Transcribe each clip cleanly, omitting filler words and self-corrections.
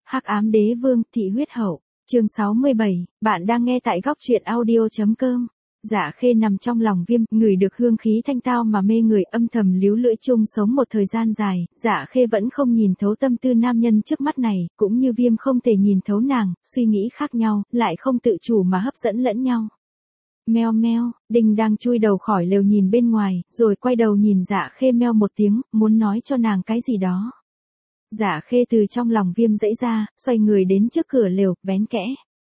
Hắc ám đế vương, thị huyết hậu, chương 67, bạn đang nghe tại góc truyện audio.com. Dạ Khê nằm trong lòng Viêm, ngửi được hương khí thanh tao mà mê người, âm thầm líu lưỡi chung sống một thời gian dài, Dạ Khê vẫn không nhìn thấu tâm tư nam nhân trước mắt này, cũng như Viêm không thể nhìn thấu nàng, suy nghĩ khác nhau, lại không tự chủ mà hấp dẫn lẫn nhau. Meo meo, Đinh đang chui đầu khỏi lều nhìn bên ngoài, rồi quay đầu nhìn Dạ Khê meo một tiếng, muốn nói cho nàng cái gì đó. Dạ Khê từ trong lòng Viêm dãy ra, xoay người đến trước cửa lều, vén kẽ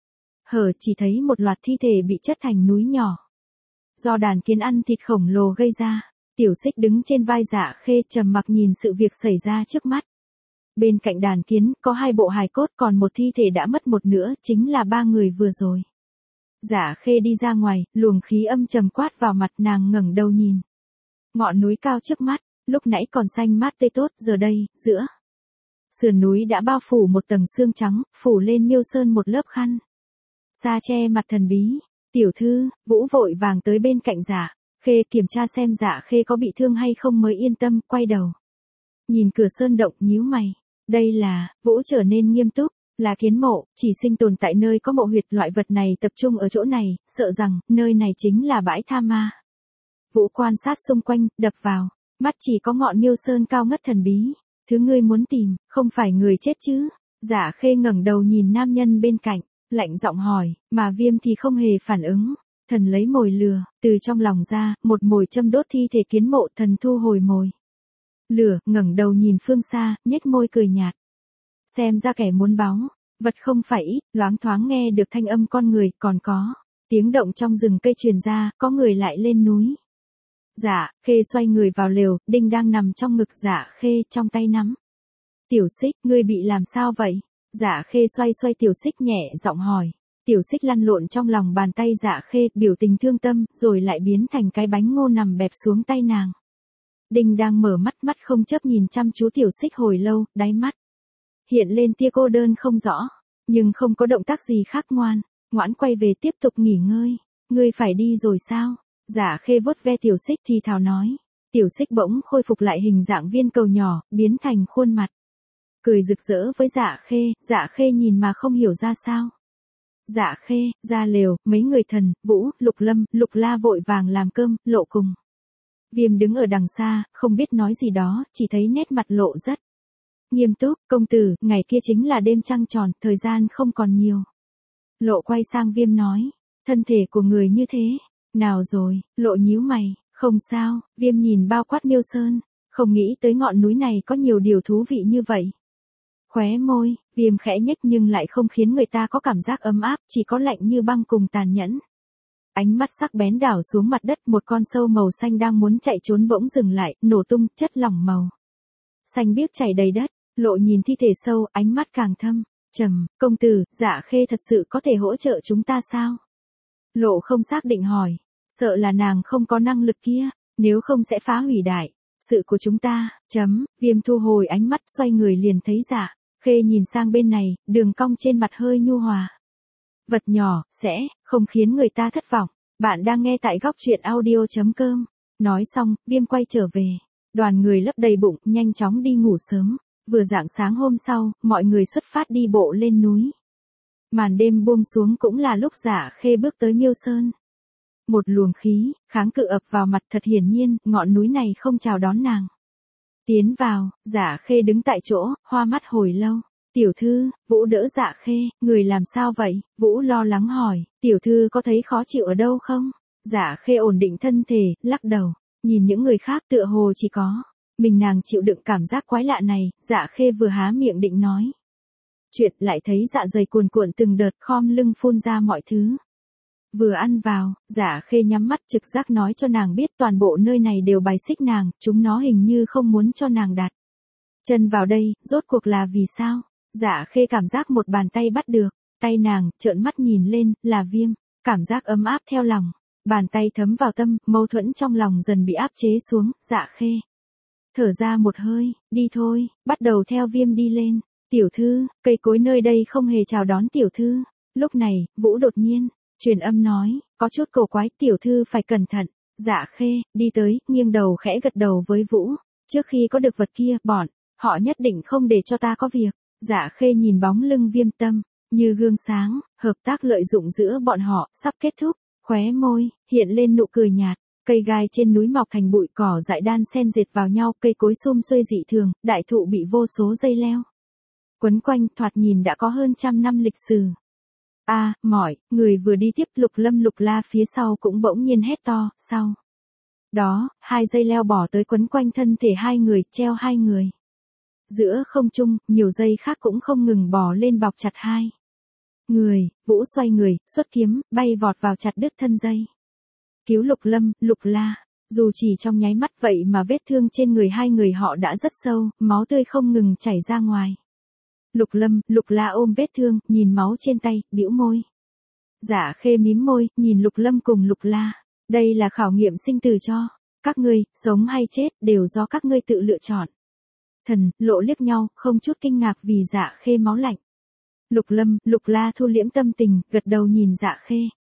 hở chỉ thấy một loạt thi thể bị chất thành núi nhỏ. Do đàn kiến ăn thịt khổng lồ gây ra, Tiểu Xích đứng trên vai Dạ Khê trầm mặc nhìn sự việc xảy ra trước mắt. Bên cạnh đàn kiến, có 2 bộ hài cốt, còn một thi thể đã mất một nửa, chính là 3 người vừa rồi. Dạ Khê đi ra ngoài, luồng khí âm trầm quát vào mặt, nàng ngẩng đầu nhìn. Ngọn núi cao trước mắt, lúc nãy còn xanh mát tươi tốt, giờ đây, giữa sườn núi đã bao phủ một tầng sương trắng, phủ lên Miêu Sơn một lớp khăn sa che mặt thần bí. Tiểu thư, Vũ vội vàng tới bên cạnh Dạ Khê kiểm tra xem Dạ Khê có bị thương hay không mới yên tâm, quay đầu nhìn cửa sơn động, nhíu mày. Đây là, Vũ trở nên nghiêm túc, là kiến mộ, chỉ sinh tồn tại nơi có mộ huyệt, loại vật này tập trung ở chỗ này, sợ rằng nơi này chính là bãi tha ma. Vũ quan sát xung quanh, đập vào mắt chỉ có ngọn Miêu Sơn cao ngất thần bí. Thứ ngươi muốn tìm, không phải người chết chứ? Dạ Khê ngẩng đầu nhìn nam nhân bên cạnh, lạnh giọng hỏi, mà Viêm thì không hề phản ứng. Thần lấy mồi lửa, từ trong lòng ra, một mồi châm đốt thi thể kiến mộ, thần thu hồi mồi lửa, ngẩng đầu nhìn phương xa, nhếch môi cười nhạt. Xem ra kẻ muốn báu, vật không phải ít, loáng thoáng nghe được thanh âm con người, còn có tiếng động trong rừng cây truyền ra, có người lại lên núi. Dạ Khê xoay người vào lều, Đinh đang nằm trong ngực Dạ Khê, trong tay nắm Tiểu Xích, ngươi bị làm sao vậy? Dạ Khê xoay xoay Tiểu Xích, nhẹ giọng hỏi. Tiểu Xích lăn lộn trong lòng bàn tay Dạ Khê, biểu tình thương tâm, rồi lại biến thành cái bánh ngô nằm bẹp xuống tay nàng. Đinh đang mở mắt, mắt không chớp nhìn chăm chú Tiểu Xích hồi lâu, đáy mắt hiện lên tia cô đơn không rõ, nhưng không có động tác gì khác, ngoãn quay về tiếp tục nghỉ ngơi. Ngươi phải đi rồi sao? Dạ Khê vuốt ve Tiểu Xích thì thào nói. Tiểu Xích bỗng khôi phục lại hình dạng viên cầu nhỏ, biến thành khuôn mặt cười rực rỡ với Dạ Khê nhìn mà không hiểu ra sao. Dạ Khê, ra lều, mấy người Thần, Vũ, Lục Lâm, Lục La vội vàng làm cơm, Lộ cùng Viêm đứng ở đằng xa, không biết nói gì đó, chỉ thấy nét mặt Lộ rất nghiêm túc. Công tử, ngày kia chính là đêm trăng tròn, thời gian không còn nhiều. Lộ quay sang Viêm nói, thân thể của người như thế, nào rồi? Lộ nhíu mày, không sao. Viêm nhìn bao quát Miêu Sơn, không nghĩ tới ngọn núi này có nhiều điều thú vị như vậy. Khóe môi, Viêm khẽ nhếch nhưng lại không khiến người ta có cảm giác ấm áp, chỉ có lạnh như băng cùng tàn nhẫn. Ánh mắt sắc bén đảo xuống mặt đất, một con sâu màu xanh đang muốn chạy trốn bỗng dừng lại, nổ tung, chất lỏng màu xanh biếc chảy đầy đất. Lộ nhìn thi thể sâu, ánh mắt càng thâm trầm. Công tử, Dạ Khê thật sự có thể hỗ trợ chúng ta sao? Lộ không xác định hỏi, sợ là nàng không có năng lực kia, nếu không sẽ phá hủy đại sự của chúng ta. Viêm thu hồi ánh mắt, xoay người liền thấy Dạ Khê nhìn sang bên này, đường cong trên mặt hơi nhu hòa. Vật nhỏ, sẽ không khiến người ta thất vọng. Bạn đang nghe tại góc truyện audio.com. Nói xong, Viêm quay trở về. Đoàn người lấp đầy bụng, nhanh chóng đi ngủ sớm. Vừa rạng sáng hôm sau, mọi người xuất phát đi bộ lên núi. Màn đêm buông xuống cũng là lúc Dạ Khê bước tới Miêu Sơn. Một luồng khí kháng cự ập vào mặt, thật hiển nhiên, ngọn núi này không chào đón nàng. Tiến vào, Dạ Khê đứng tại chỗ, hoa mắt hồi lâu. Tiểu thư, Vũ đỡ Dạ Khê, người làm sao vậy? Vũ lo lắng hỏi, tiểu thư có thấy khó chịu ở đâu không? Dạ Khê ổn định thân thể, lắc đầu, nhìn những người khác tựa hồ chỉ có mình nàng chịu đựng cảm giác quái lạ này. Dạ Khê vừa há miệng định nói chuyện, lại thấy dạ dày cuồn cuộn từng đợt, khom lưng phun ra mọi thứ. Vừa ăn vào, Dạ Khê nhắm mắt, trực giác nói cho nàng biết toàn bộ nơi này đều bài xích nàng, chúng nó hình như không muốn cho nàng đặt chân vào đây, rốt cuộc là vì sao? Dạ Khê cảm giác một bàn tay bắt được tay nàng, trợn mắt nhìn lên, là Viêm. Cảm giác ấm áp theo lòng, bàn tay thấm vào tâm, mâu thuẫn trong lòng dần bị áp chế xuống. Dạ Khê thở ra một hơi, đi thôi, bắt đầu theo Viêm đi lên. Tiểu thư, cây cối nơi đây không hề chào đón tiểu thư. Lúc này, Vũ đột nhiên truyền âm nói, có chút cổ quái, tiểu thư phải cẩn thận. Dạ Khê đi tới, nghiêng đầu khẽ gật đầu với Vũ. Trước khi có được vật kia, bọn họ nhất định không để cho ta có việc. Dạ Khê nhìn bóng lưng Viêm Tâm, như gương sáng, hợp tác lợi dụng giữa bọn họ, sắp kết thúc, khóe môi, hiện lên nụ cười nhạt. Cây gai trên núi mọc thành bụi cỏ dại đan xen dệt vào nhau, cây cối sum xuê dị thường, đại thụ bị vô số dây leo quấn quanh, thoạt nhìn đã có hơn 100 năm lịch sử. Mỏi, người vừa đi tiếp Lục Lâm Lục La phía sau cũng bỗng nhiên hét to, sau. Đó, 2 dây leo bỏ tới quấn quanh thân thể 2 người, treo 2 người. Giữa không trung, nhiều dây khác cũng không ngừng bò lên bọc chặt 2 người, Vũ xoay người, xuất kiếm, bay vọt vào chặt đứt thân dây. Cứu Lục Lâm, Lục La, dù chỉ trong nháy mắt vậy mà vết thương trên người 2 người họ đã rất sâu, máu tươi không ngừng chảy ra ngoài. Lục Lâm, Lục La ôm vết thương, nhìn máu trên tay, bĩu môi. Dạ Khê mím môi, nhìn Lục Lâm cùng Lục La. Đây là khảo nghiệm sinh tử cho các ngươi, sống hay chết đều do các ngươi tự lựa chọn. Thần, Lộ liếc nhau, không chút kinh ngạc vì Dạ Khê máu lạnh. Lục Lâm, Lục La thu liễm tâm tình, gật đầu nhìn Dạ Khê.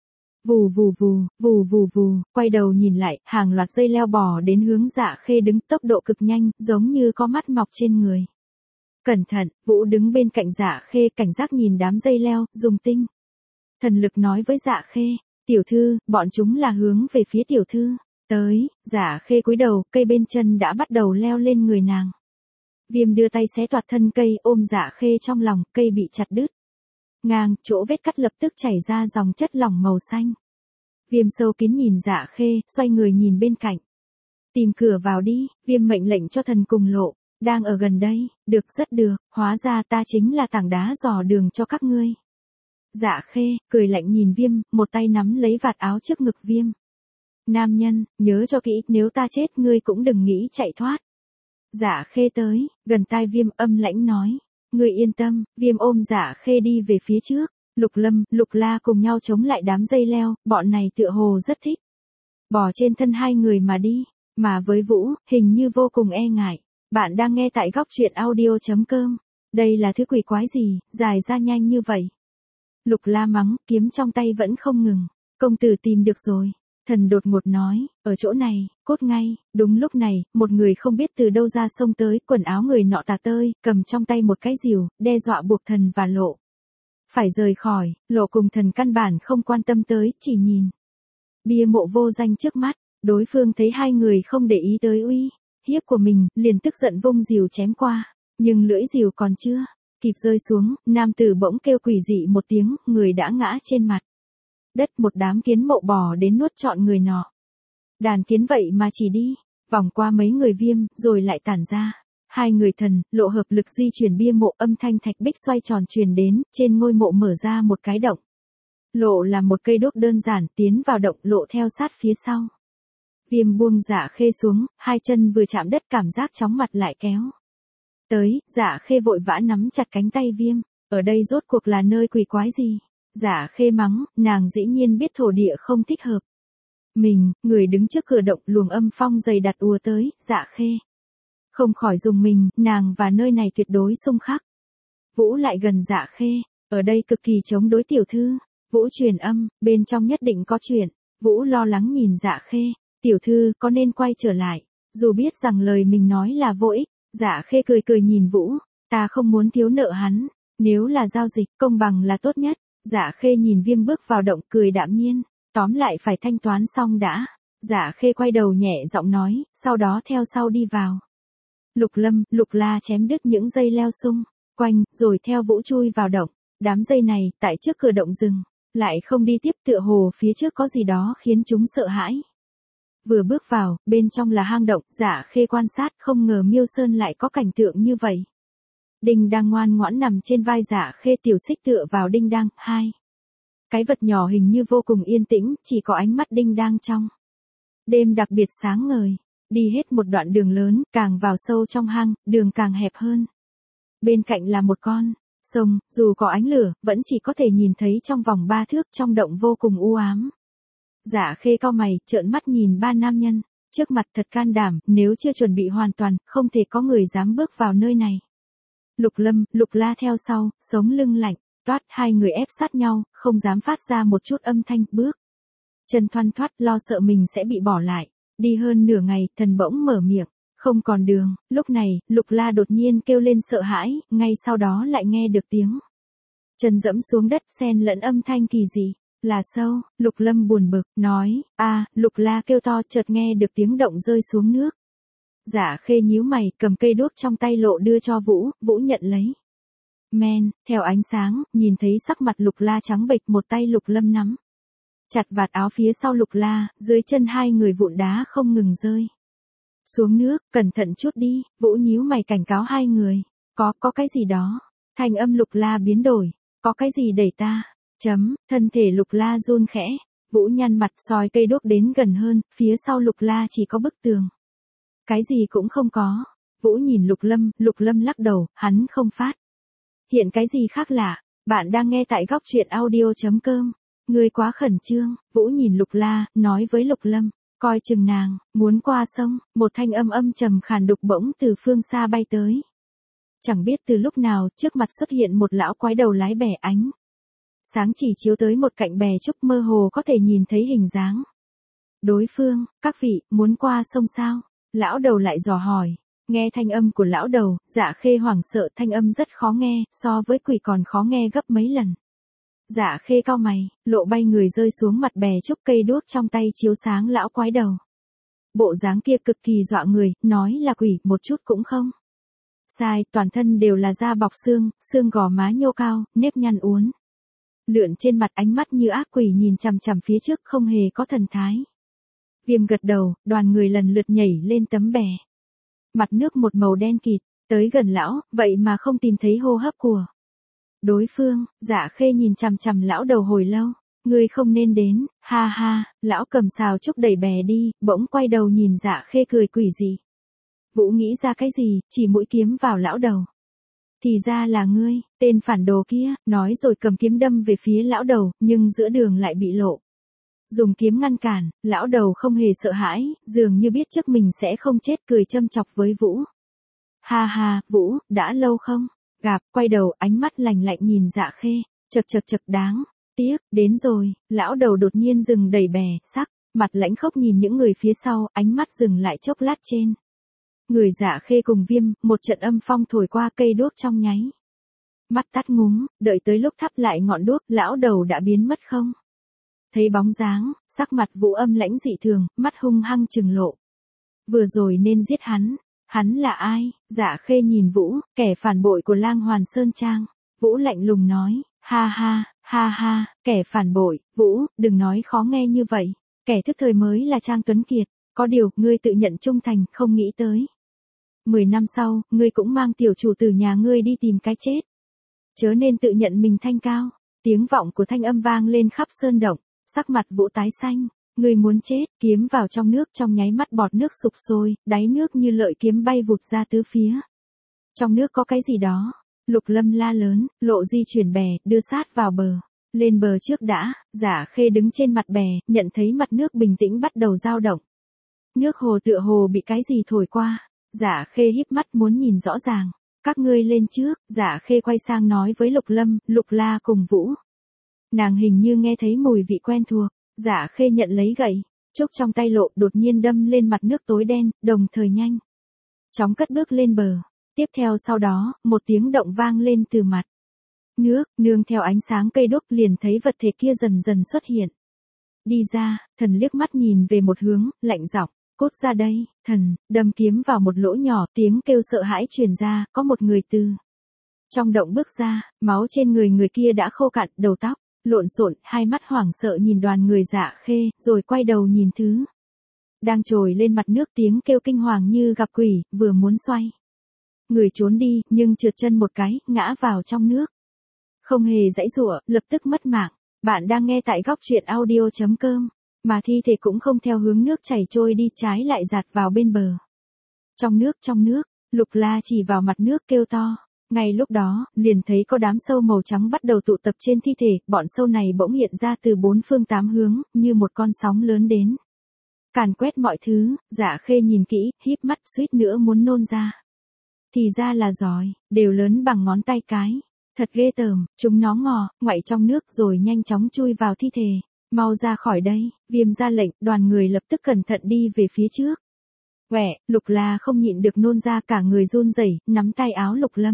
Vù vù vù, vù vù vù, quay đầu nhìn lại, hàng loạt dây leo bò đến hướng Dạ Khê đứng, tốc độ cực nhanh, giống như có mắt mọc trên người. Cẩn thận, Vũ đứng bên cạnh Dạ Khê, cảnh giác nhìn đám dây leo, dùng tinh thần lực nói với Dạ Khê, tiểu thư, bọn chúng là hướng về phía tiểu thư. Tới, Dạ Khê cúi đầu, cây bên chân đã bắt đầu leo lên người nàng. Viêm đưa tay xé toạc thân cây, ôm Dạ Khê trong lòng, cây bị chặt đứt. Ngang, chỗ vết cắt lập tức chảy ra dòng chất lỏng màu xanh. Viêm sâu kín nhìn Dạ Khê, xoay người nhìn bên cạnh. Tìm cửa vào đi, Viêm mệnh lệnh cho thần cùng Lộ. Đang ở gần đây, được rất được, hóa ra ta chính là tảng đá dò đường cho các ngươi. Dạ Khê, cười lạnh nhìn Viêm, một tay nắm lấy vạt áo trước ngực Viêm. Nam nhân, nhớ cho kỹ, nếu ta chết ngươi cũng đừng nghĩ chạy thoát. Dạ Khê tới, gần tai Viêm âm lãnh nói. Ngươi yên tâm, Viêm ôm Dạ Khê đi về phía trước. Lục Lâm, Lục La cùng nhau chống lại đám dây leo, bọn này tựa hồ rất thích bò trên thân 2 người mà đi, mà với Vũ, hình như vô cùng e ngại. Bạn đang nghe tại góc truyện audio.com. Đây là thứ quỷ quái gì, dài ra nhanh như vậy. Lục La mắng, kiếm trong tay vẫn không ngừng. Công tử tìm được rồi. Thần đột ngột nói, ở chỗ này, cốt ngay. Đúng lúc này, một người không biết từ đâu ra xông tới, quần áo người nọ tả tơi, cầm trong tay một cái rìu, đe dọa buộc thần và Lộ phải rời khỏi. Lộ cùng thần căn bản không quan tâm tới, chỉ nhìn bia mộ vô danh trước mắt. Đối phương thấy 2 người không để ý tới uy hiếp của mình, liền tức giận vung rìu chém qua, nhưng lưỡi rìu còn chưa kịp rơi xuống, nam tử bỗng kêu quỷ dị một tiếng, người đã ngã trên mặt đất. Một đám kiến mộ bò đến nuốt trọn người nọ. Đàn kiến vậy mà chỉ đi vòng qua mấy người Viêm, rồi lại tản ra. 2 người thần, Lộ hợp lực di chuyển bia mộ, âm thanh thạch bích xoay tròn truyền đến, trên ngôi mộ mở ra một cái động. Lộ là một cây đuốc đơn giản, tiến vào động, Lộ theo sát phía sau. Viêm buông Dạ Khê xuống, 2 chân vừa chạm đất cảm giác chóng mặt lại kéo tới. Dạ Khê vội vã nắm chặt cánh tay Viêm. Ở đây rốt cuộc là nơi quỷ quái gì? Dạ Khê mắng, nàng dĩ nhiên biết thổ địa không thích hợp mình. Người đứng trước cửa động, luồng âm phong dày đặc ùa tới. Dạ Khê không khỏi dùng mình, nàng và nơi này tuyệt đối xung khắc. Vũ lại gần Dạ Khê, ở đây cực kỳ chống đối tiểu thư. Vũ truyền âm, bên trong nhất định có chuyện. Vũ lo lắng nhìn Dạ Khê, tiểu thư có nên quay trở lại, dù biết rằng lời mình nói là vô ích. Dạ Khê cười cười nhìn Vũ, ta không muốn thiếu nợ hắn, nếu là giao dịch, công bằng là tốt nhất. Dạ Khê nhìn Viêm bước vào động, cười đạm nhiên, tóm lại phải thanh toán xong đã. Dạ Khê quay đầu nhẹ giọng nói, sau đó theo sau đi vào. Lục Lâm, Lục La chém đứt những dây leo xung quanh, rồi theo Vũ chui vào động. Đám dây này, tại trước cửa động dừng lại không đi tiếp, tựa hồ phía trước có gì đó khiến chúng sợ hãi. Vừa bước vào, bên trong là hang động. Dạ Khê quan sát, không ngờ Miêu Sơn lại có cảnh tượng như vậy. Đinh đang ngoan ngoãn nằm trên vai Dạ Khê, tiểu xích tựa vào Đinh đang. 2 cái vật nhỏ hình như vô cùng yên tĩnh, chỉ có ánh mắt Đinh đang trong đêm đặc biệt sáng ngời. Đi hết một đoạn đường lớn, càng vào sâu trong hang, đường càng hẹp hơn. Bên cạnh là một con sông, dù có ánh lửa, vẫn chỉ có thể nhìn thấy trong vòng 3 thước, trong động vô cùng u ám. Dạ Khê cau mày, trợn mắt nhìn 3 nam nhân trước mặt, thật can đảm, nếu chưa chuẩn bị hoàn toàn, không thể có người dám bước vào nơi này. Lục Lâm, Lục La theo sau, sống lưng lạnh toát, 2 người ép sát nhau, không dám phát ra một chút âm thanh, bước chân thoăn thoắt, lo sợ mình sẽ bị bỏ lại. Đi hơn nửa ngày, thần bỗng mở miệng, Không còn đường, lúc này, Lục La đột nhiên kêu lên sợ hãi, ngay sau đó lại nghe được tiếng chân dẫm xuống đất xen lẫn âm thanh kỳ dị. Là sâu, Lục Lâm buồn bực, nói, Lục La kêu to chợt nghe được tiếng động rơi xuống nước. Dạ Khê nhíu mày, cầm cây đuốc trong tay lộ đưa cho Vũ, Vũ nhận lấy. Theo ánh sáng, nhìn thấy sắc mặt Lục La trắng bệch, một tay Lục Lâm nắm chặt vạt áo phía sau Lục La, dưới chân hai người vụn đá không ngừng rơi xuống nước, cẩn thận chút đi, Vũ nhíu mày cảnh cáo hai người. Có cái gì đó. Thanh âm Lục La biến đổi. Có cái gì đẩy ta? Thân thể Lục La run khẽ. Vũ nhăn mặt soi cây đuốc đến gần hơn, phía sau Lục La chỉ có bức tường. Cái gì cũng không có. Vũ nhìn Lục Lâm lắc đầu, hắn không phát hiện cái gì khác lạ. Bạn đang nghe tại góc truyện audio.com. Ngươi quá khẩn trương. Vũ nhìn Lục La, nói với Lục Lâm. Coi chừng nàng, muốn qua sông, một thanh âm trầm khàn đục bỗng từ phương xa bay tới. Chẳng biết từ lúc nào, trước mặt xuất hiện một lão quái đầu lái bè, ánh sáng chỉ chiếu tới một cạnh bè trúc, mơ hồ có thể nhìn thấy hình dáng đối phương. Các vị, muốn qua sông sao? Lão đầu lại dò hỏi. Nghe thanh âm của lão đầu, Dạ Khê hoảng sợ, thanh âm rất khó nghe, so với quỷ còn khó nghe gấp mấy lần. Dạ Khê cau mày, lộ bay người rơi xuống mặt bè trúc, cây đuốc trong tay chiếu sáng lão quái đầu. Bộ dáng kia cực kỳ dọa người, nói là quỷ, một chút cũng không sai, toàn thân đều là da bọc xương, xương gò má nhô cao, nếp nhăn uốn lượn trên mặt, ánh mắt như ác quỷ nhìn chằm chằm phía trước, không hề có thần thái. Viêm gật đầu, đoàn người lần lượt nhảy lên tấm bè. Mặt nước một màu đen kịt, tới gần lão, vậy mà không tìm thấy hô hấp của đối phương. Dạ Khê nhìn chằm chằm lão đầu hồi lâu. Ngươi không nên đến, ha ha. Lão cầm sào trúc đẩy bè đi, bỗng quay đầu nhìn Dạ Khê cười quỷ dị. Vũ nghĩ ra cái gì, chỉ mũi kiếm vào lão đầu. Thì ra là ngươi, tên phản đồ kia, nói rồi cầm kiếm đâm về phía lão đầu, nhưng giữa đường lại bị lộ. Dùng kiếm ngăn cản, lão đầu không hề sợ hãi, dường như biết trước mình sẽ không chết, cười châm chọc với Vũ. Ha ha, Vũ, đã lâu không gặp, quay đầu, ánh mắt lạnh lạnh nhìn Dạ Khê. Chật đáng tiếc, đến rồi. Lão đầu đột nhiên dừng đẩy bè, sắc mặt lãnh khốc nhìn những người phía sau, ánh mắt dừng lại chốc lát trên người Dạ Khê cùng Viêm. Một trận âm phong thổi qua, cây đuốc trong nháy mắt tắt ngúm, đợi tới lúc thắp lại ngọn đuốc, lão đầu đã biến mất không thấy bóng dáng. Sắc mặt Vũ âm lãnh dị thường, mắt hung hăng trừng lộ. Vừa rồi nên giết hắn. Hắn là ai? Dạ Khê nhìn Vũ, kẻ phản bội của Lang Hoàn Sơn Trang. Vũ lạnh lùng nói, ha ha, kẻ phản bội. Vũ, đừng nói khó nghe như vậy. Kẻ thức thời mới là Trang Tuấn Kiệt. Có điều, ngươi tự nhận trung thành, không nghĩ tới 10 năm sau, ngươi cũng mang tiểu chủ tử nhà ngươi đi tìm cái chết. Chớ nên tự nhận mình thanh cao. Tiếng vọng của thanh âm vang lên khắp sơn động, sắc mặt Vũ tái xanh. Ngươi muốn chết, kiếm vào trong nước, trong nháy mắt bọt nước sục sôi, đáy nước như lợi kiếm bay vụt ra tứ phía. Trong nước có cái gì đó. Lục Lâm la lớn, lộ di chuyển bè, đưa sát vào bờ. Lên bờ trước đã. Dạ Khê đứng trên mặt bè, nhận thấy mặt nước bình tĩnh bắt đầu dao động. Nước hồ tựa hồ bị cái gì thổi qua. Dạ Khê híp mắt muốn nhìn rõ ràng. Các ngươi lên trước. Dạ Khê quay sang nói với Lục Lâm, Lục La cùng Vũ. Nàng hình như nghe thấy mùi vị quen thuộc. Dạ Khê nhận lấy gậy trúc trong tay lộ, đột nhiên đâm lên mặt nước tối đen, đồng thời nhanh chóng cất bước lên bờ. Tiếp theo sau đó, một tiếng động vang lên từ mặt nước, nương theo ánh sáng cây đuốc, liền thấy vật thể kia dần dần xuất hiện. Đi ra, thần liếc mắt nhìn về một hướng, lạnh giọng, cút ra đây. Thần đâm kiếm vào một lỗ nhỏ, tiếng kêu sợ hãi truyền ra, có một người từ trong động bước ra, máu trên người người kia đã khô cạn, đầu tóc lộn xộn, hai mắt hoảng sợ nhìn đoàn người Dạ Khê, rồi quay đầu nhìn thứ đang trồi lên mặt nước, tiếng kêu kinh hoàng như gặp quỷ, vừa muốn xoay người trốn đi, nhưng trượt chân một cái, ngã vào trong nước. Không hề giãy giụa, lập tức mất mạng. Bạn đang nghe tại góc truyện audio.com, mà thi thể cũng không theo hướng nước chảy trôi đi, trái lại dạt vào bên bờ. Trong nước, Lục La chỉ vào mặt nước kêu to. Ngay lúc đó, liền thấy có đám sâu màu trắng bắt đầu tụ tập trên thi thể, bọn sâu này bỗng hiện ra từ bốn phương tám hướng, như một con sóng lớn đến càn quét mọi thứ. Dạ Khê nhìn kỹ, híp mắt suýt nữa muốn nôn ra. Thì ra là giỏi, đều lớn bằng ngón tay cái. Thật ghê tởm, chúng nó ngò, ngoại trong nước rồi nhanh chóng chui vào thi thể. Mau ra khỏi đây. Viêm ra lệnh, đoàn người lập tức cẩn thận đi về phía trước. Quẹ, Lục La không nhịn được nôn ra cả người run rẩy, nắm tay áo Lục Lâm.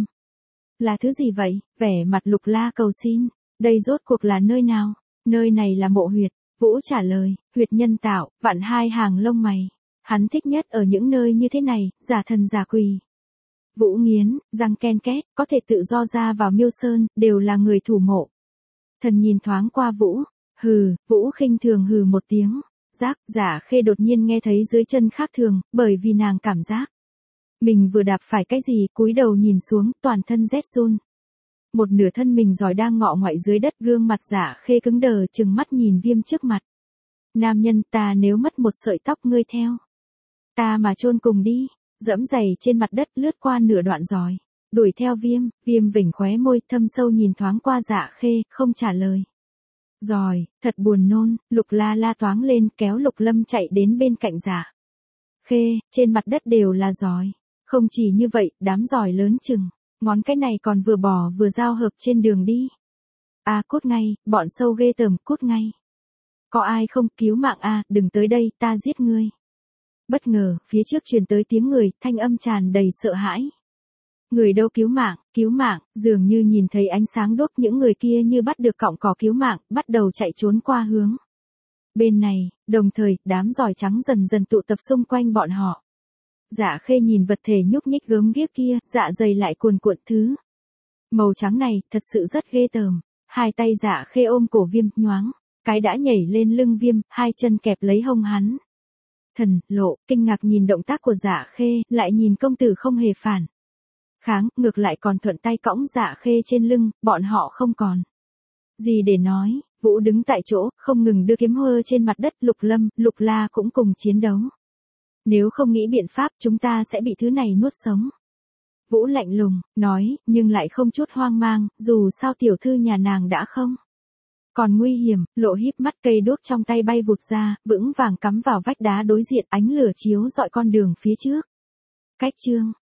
Là thứ gì vậy? Vẻ mặt Lục La cầu xin. Đây rốt cuộc là nơi nào? Nơi này là mộ huyệt. Vũ trả lời, huyệt nhân tạo, vặn hai hàng lông mày. Hắn thích nhất ở những nơi như thế này, giả thần giả quỷ. Vũ nghiến, răng ken két, có thể tự do ra vào Miêu Sơn, đều là người thủ mộ. Thần nhìn thoáng qua Vũ. Hừ, Vũ khinh thường hừ một tiếng. Giác, Giả Khê đột nhiên nghe thấy dưới chân khác thường, bởi vì nàng cảm giác. Mình vừa đạp phải cái gì, cúi đầu nhìn xuống, toàn thân rét run. Một nửa thân mình giỏi đang ngọ ngoại dưới đất, gương mặt Giả Khê cứng đờ, trừng mắt nhìn Viêm trước mặt. Nam nhân, ta nếu mất một sợi tóc ngươi theo. Ta mà chôn cùng đi, dẫm giày trên mặt đất lướt qua nửa đoạn giỏi. Đuổi theo Viêm, Viêm vểnh khóe môi, thâm sâu nhìn thoáng qua Giả Khê, không trả lời. Giỏi, thật buồn nôn, Lục La la toáng lên, kéo Lục Lâm chạy đến bên cạnh Giả Khê, trên mặt đất đều là giỏi. Không chỉ như vậy, đám giỏi lớn chừng, ngón cái này còn vừa bò vừa giao hợp trên đường đi. À cút ngay, bọn sâu ghê tởm, cút ngay. Có ai không, cứu mạng à, đừng tới đây, ta giết ngươi. Bất ngờ, phía trước truyền tới tiếng người, thanh âm tràn đầy sợ hãi. Người đâu, cứu mạng, dường như nhìn thấy ánh sáng đốt, những người kia như bắt được cọng cỏ cứu mạng, bắt đầu chạy trốn qua hướng bên này, đồng thời, đám giỏi trắng dần dần tụ tập xung quanh bọn họ. Dạ Khê nhìn vật thể nhúc nhích gớm ghiếc kia, dạ dày lại cuồn cuộn thứ màu trắng này, thật sự rất ghê tởm. Hai tay Dạ Khê ôm cổ Viêm, nhoáng cái đã nhảy lên lưng Viêm, hai chân kẹp lấy hông hắn. Thần Lộ kinh ngạc nhìn động tác của Dạ Khê, lại nhìn công tử không hề phản kháng, ngược lại còn thuận tay cõng Dạ Khê trên lưng, bọn họ không còn gì để nói. Vũ đứng tại chỗ, không ngừng đưa kiếm hơ trên mặt đất. Lục Lâm, Lục La cũng cùng chiến đấu. Nếu không nghĩ biện pháp, chúng ta sẽ bị thứ này nuốt sống. Vũ lạnh lùng, nói, nhưng lại không chút hoang mang, dù sao tiểu thư nhà nàng đã không còn nguy hiểm. Lộ híp mắt, cây đuốc trong tay bay vụt ra, vững vàng cắm vào vách đá đối diện, ánh lửa chiếu rọi con đường phía trước. Cách chương